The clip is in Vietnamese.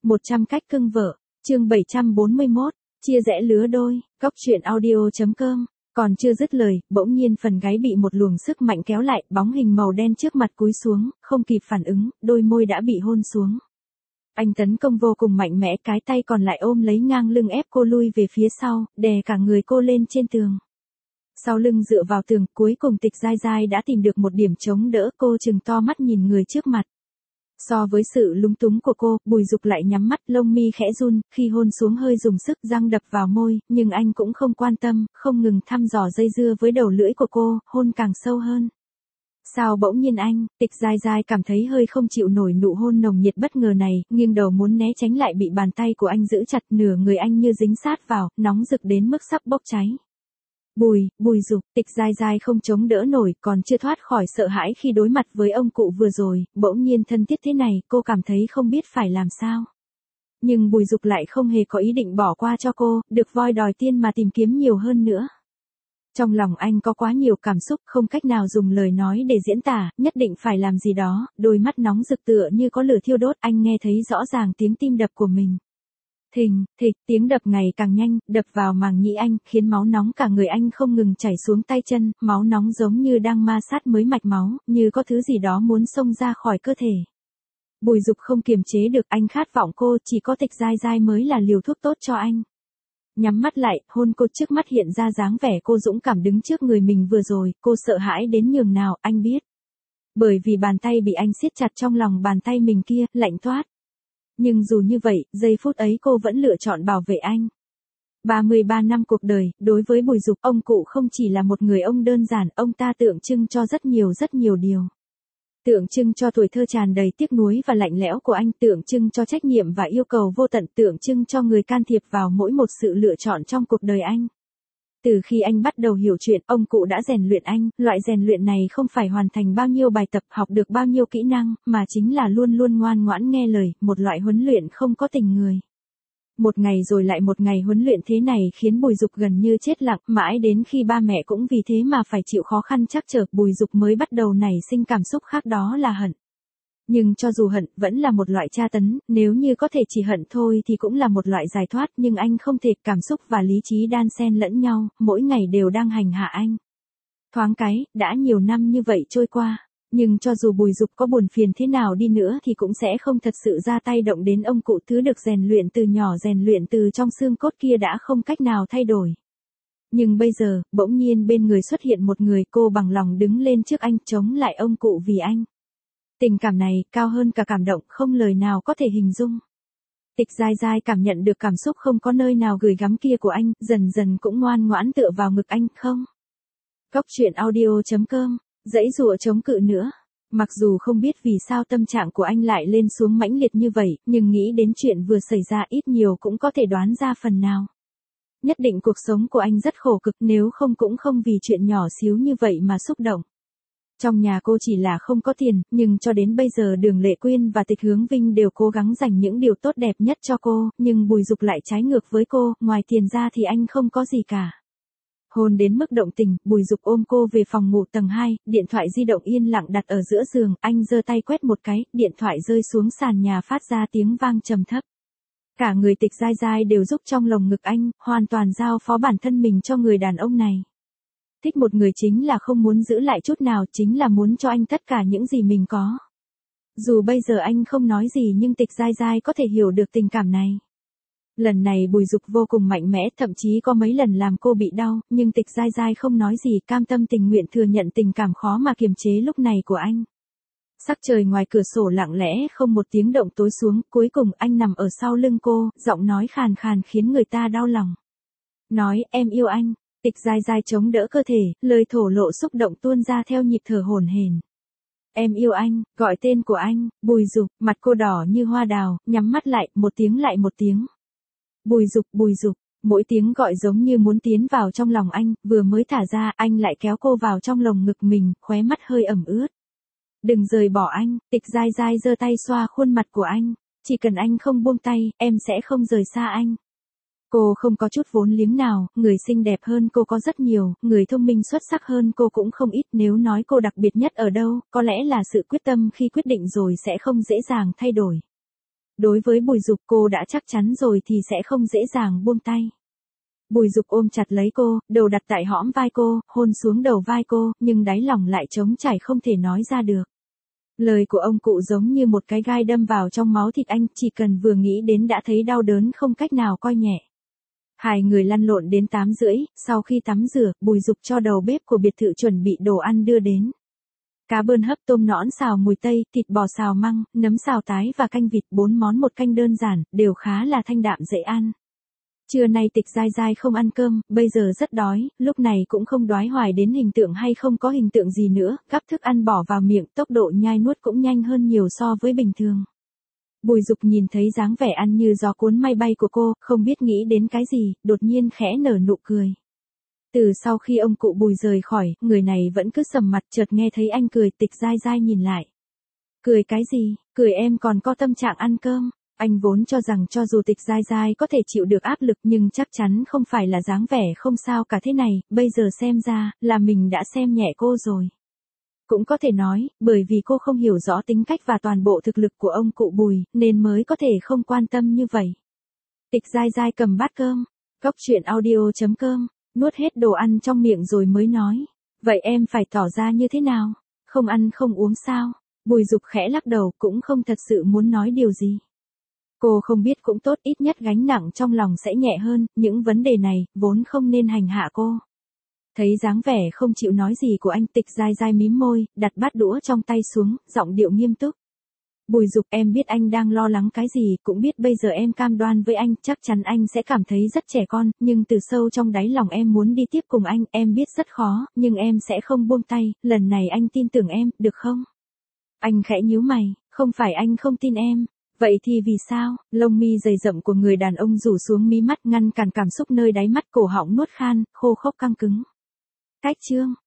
100 cách cưng vợ, chương 741, chia rẽ lứa đôi, góc truyện audio.com. Còn chưa dứt lời, bỗng nhiên phần gáy bị một luồng sức mạnh kéo lại, bóng hình màu đen trước mặt cúi xuống, không kịp phản ứng, đôi môi đã bị hôn xuống. Anh tấn công vô cùng mạnh mẽ, cái tay còn lại ôm lấy ngang lưng ép cô lui về phía sau, đè cả người cô lên trên tường. Sau lưng dựa vào tường, cuối cùng Tịch Giai Giai đã tìm được một điểm chống đỡ, cô trừng to mắt nhìn người trước mặt. So với sự lúng túng của cô, Bùi Dục lại nhắm mắt, lông mi khẽ run, khi hôn xuống hơi dùng sức, răng đập vào môi, nhưng anh cũng không quan tâm, không ngừng thăm dò dây dưa với đầu lưỡi của cô, hôn càng sâu hơn. Sao bỗng nhiên anh, Tịch Giai Giai cảm thấy hơi không chịu nổi nụ hôn nồng nhiệt bất ngờ này, nghiêng đầu muốn né tránh lại bị bàn tay của anh giữ chặt, nửa người anh như dính sát vào, nóng rực đến mức sắp bốc cháy. Bùi Dục, Tịch Giai Giai không chống đỡ nổi, còn chưa thoát khỏi sợ hãi khi đối mặt với ông cụ vừa rồi, bỗng nhiên thân thiết thế này, cô cảm thấy không biết phải làm sao. Nhưng Bùi Dục lại không hề có ý định bỏ qua cho cô, được voi đòi tiên mà tìm kiếm nhiều hơn nữa. Trong lòng anh có quá nhiều cảm xúc, không cách nào dùng lời nói để diễn tả, nhất định phải làm gì đó, đôi mắt nóng rực tựa như có lửa thiêu đốt, anh nghe thấy rõ ràng tiếng tim đập của mình. Thình, thịch, tiếng đập ngày càng nhanh, đập vào màng nhĩ anh, khiến máu nóng cả người anh không ngừng chảy xuống tay chân, máu nóng giống như đang ma sát mới mạch máu, như có thứ gì đó muốn xông ra khỏi cơ thể. Bùi Dục không kiềm chế được, anh khát vọng cô, chỉ có Tịch Giai Giai mới là liều thuốc tốt cho anh. Nhắm mắt lại, hôn cô, trước mắt hiện ra dáng vẻ cô dũng cảm đứng trước người mình vừa rồi, cô sợ hãi đến nhường nào, anh biết. Bởi vì bàn tay bị anh siết chặt trong lòng bàn tay mình kia, lạnh toát. Nhưng dù như vậy, giây phút ấy cô vẫn lựa chọn bảo vệ anh. 33 năm cuộc đời, đối với Bùi Dục, ông cụ không chỉ là một người ông đơn giản, ông ta tượng trưng cho rất nhiều điều. Tượng trưng cho tuổi thơ tràn đầy tiếc nuối và lạnh lẽo của anh, tượng trưng cho trách nhiệm và yêu cầu vô tận, tượng trưng cho người can thiệp vào mỗi một sự lựa chọn trong cuộc đời anh. Từ khi anh bắt đầu hiểu chuyện, ông cụ đã rèn luyện anh, loại rèn luyện này không phải hoàn thành bao nhiêu bài tập, học được bao nhiêu kỹ năng, mà chính là luôn luôn ngoan ngoãn nghe lời, một loại huấn luyện không có tình người. Một ngày rồi lại một ngày huấn luyện thế này khiến Bùi Dục gần như chết lặng, mãi đến khi ba mẹ cũng vì thế mà phải chịu khó khăn trắc trở, Bùi Dục mới bắt đầu nảy sinh cảm xúc khác, đó là hận. Nhưng cho dù hận, vẫn là một loại tra tấn, nếu như có thể chỉ hận thôi thì cũng là một loại giải thoát, nhưng anh không thể, cảm xúc và lý trí đan xen lẫn nhau, mỗi ngày đều đang hành hạ anh. Thoáng cái, đã nhiều năm như vậy trôi qua, nhưng cho dù Bùi Dục có buồn phiền thế nào đi nữa thì cũng sẽ không thật sự ra tay động đến ông cụ, thứ được rèn luyện từ nhỏ, rèn luyện từ trong xương cốt kia đã không cách nào thay đổi. Nhưng bây giờ, bỗng nhiên bên người xuất hiện một người, cô bằng lòng đứng lên trước anh, chống lại ông cụ vì anh. Tình cảm này, cao hơn cả cảm động, không lời nào có thể hình dung. Tịch Giai Giai cảm nhận được cảm xúc không có nơi nào gửi gắm kia của anh, dần dần cũng ngoan ngoãn tựa vào ngực anh, không. Góc truyện audio.com, dãy dụa chống cự nữa. Mặc dù không biết vì sao tâm trạng của anh lại lên xuống mãnh liệt như vậy, nhưng nghĩ đến chuyện vừa xảy ra ít nhiều cũng có thể đoán ra phần nào. Nhất định cuộc sống của anh rất khổ cực, nếu không cũng không vì chuyện nhỏ xíu như vậy mà xúc động. Trong nhà cô chỉ là không có tiền, nhưng cho đến bây giờ Đường Lệ Quyên và Tịch Hướng Vinh đều cố gắng dành những điều tốt đẹp nhất cho cô, nhưng Bùi Dục lại trái ngược với cô, ngoài tiền ra thì anh không có gì cả. Hôn đến mức động tình, Bùi Dục ôm cô về phòng ngủ tầng 2, điện thoại di động yên lặng đặt ở giữa giường, anh giơ tay quét một cái, điện thoại rơi xuống sàn nhà phát ra tiếng vang trầm thấp. Cả người Tịch Giai Giai đều rúc trong lồng ngực anh, hoàn toàn giao phó bản thân mình cho người đàn ông này. Thích một người chính là không muốn giữ lại chút nào, chính là muốn cho anh tất cả những gì mình có. Dù bây giờ anh không nói gì nhưng Tịch Giai Giai có thể hiểu được tình cảm này. Lần này Bùi Dục vô cùng mạnh mẽ, thậm chí có mấy lần làm cô bị đau, nhưng Tịch Giai Giai không nói gì, cam tâm tình nguyện thừa nhận tình cảm khó mà kiềm chế lúc này của anh. Sắc trời ngoài cửa sổ lặng lẽ không một tiếng động tối xuống, cuối cùng anh nằm ở sau lưng cô, giọng nói khàn khàn khiến người ta đau lòng. Nói, em yêu anh. Tịch Giai Giai chống đỡ cơ thể, lời thổ lộ xúc động tuôn ra theo nhịp thở hổn hển. Em yêu anh, gọi tên của anh, Bùi Dục, mặt cô đỏ như hoa đào, nhắm mắt lại, một tiếng lại một tiếng. Bùi Dục, mỗi tiếng gọi giống như muốn tiến vào trong lòng anh, vừa mới thả ra, anh lại kéo cô vào trong lồng ngực mình, khóe mắt hơi ẩm ướt. Đừng rời bỏ anh, Tịch Giai Giai giơ tay xoa khuôn mặt của anh, chỉ cần anh không buông tay, em sẽ không rời xa anh. Cô không có chút vốn liếng nào, người xinh đẹp hơn cô có rất nhiều, người thông minh xuất sắc hơn cô cũng không ít, nếu nói cô đặc biệt nhất ở đâu, có lẽ là sự quyết tâm khi quyết định rồi sẽ không dễ dàng thay đổi. Đối với Bùi Dục cô đã chắc chắn rồi thì sẽ không dễ dàng buông tay. Bùi Dục ôm chặt lấy cô, đầu đặt tại hõm vai cô, hôn xuống đầu vai cô, nhưng đáy lòng lại trống trải không thể nói ra được. Lời của ông cụ giống như một cái gai đâm vào trong máu thịt anh, chỉ cần vừa nghĩ đến đã thấy đau đớn không cách nào coi nhẹ. Hai người lăn lộn đến 8:30, sau khi tắm rửa, Bùi Dục cho đầu bếp của biệt thự chuẩn bị đồ ăn đưa đến. Cá bơn hấp, tôm nõn xào mùi tây, thịt bò xào măng, nấm xào tái và canh vịt, 4 món một canh đơn giản, đều khá là thanh đạm dễ ăn. Trưa nay Tịch Giai Giai không ăn cơm, bây giờ rất đói, lúc này cũng không đoái hoài đến hình tượng hay không có hình tượng gì nữa, gắp thức ăn bỏ vào miệng, tốc độ nhai nuốt cũng nhanh hơn nhiều so với bình thường. Bùi Dục nhìn thấy dáng vẻ ăn như gió cuốn mây bay của cô, không biết nghĩ đến cái gì, đột nhiên khẽ nở nụ cười. Từ sau khi ông cụ Bùi rời khỏi, người này vẫn cứ sầm mặt, chợt nghe thấy anh cười. Tịch Giai Giai nhìn lại. Cười cái gì, cười em còn có tâm trạng ăn cơm. Anh vốn cho rằng cho dù Tịch Giai Giai có thể chịu được áp lực nhưng chắc chắn không phải là dáng vẻ không sao cả thế này, bây giờ xem ra, là mình đã xem nhẹ cô rồi. Cũng có thể nói, bởi vì cô không hiểu rõ tính cách và toàn bộ thực lực của ông cụ Bùi, nên mới có thể không quan tâm như vậy. Tịch Giai Giai cầm bát cơm, Cóc Truyện Audio.com, nuốt hết đồ ăn trong miệng rồi mới nói. Vậy em phải tỏ ra như thế nào? Không ăn không uống sao? Bùi Dục khẽ lắc đầu, cũng không thật sự muốn nói điều gì. Cô không biết cũng tốt, ít nhất gánh nặng trong lòng sẽ nhẹ hơn, những vấn đề này, vốn không nên hành hạ cô. Thấy dáng vẻ không chịu nói gì của anh, Tịch Giai Giai mím môi, đặt bát đũa trong tay xuống, giọng điệu nghiêm túc. Bùi Dục, em biết anh đang lo lắng cái gì, cũng biết bây giờ em cam đoan với anh, chắc chắn anh sẽ cảm thấy rất trẻ con, nhưng từ sâu trong đáy lòng em muốn đi tiếp cùng anh, em biết rất khó, nhưng em sẽ không buông tay, lần này anh tin tưởng em, được không? Anh khẽ nhíu mày, không phải anh không tin em. Vậy thì vì sao? Lông mi dày rậm của người đàn ông rủ xuống mí mắt, ngăn cản cảm xúc nơi đáy mắt, cổ họng nuốt khan, khô khốc căng cứng. Cách chương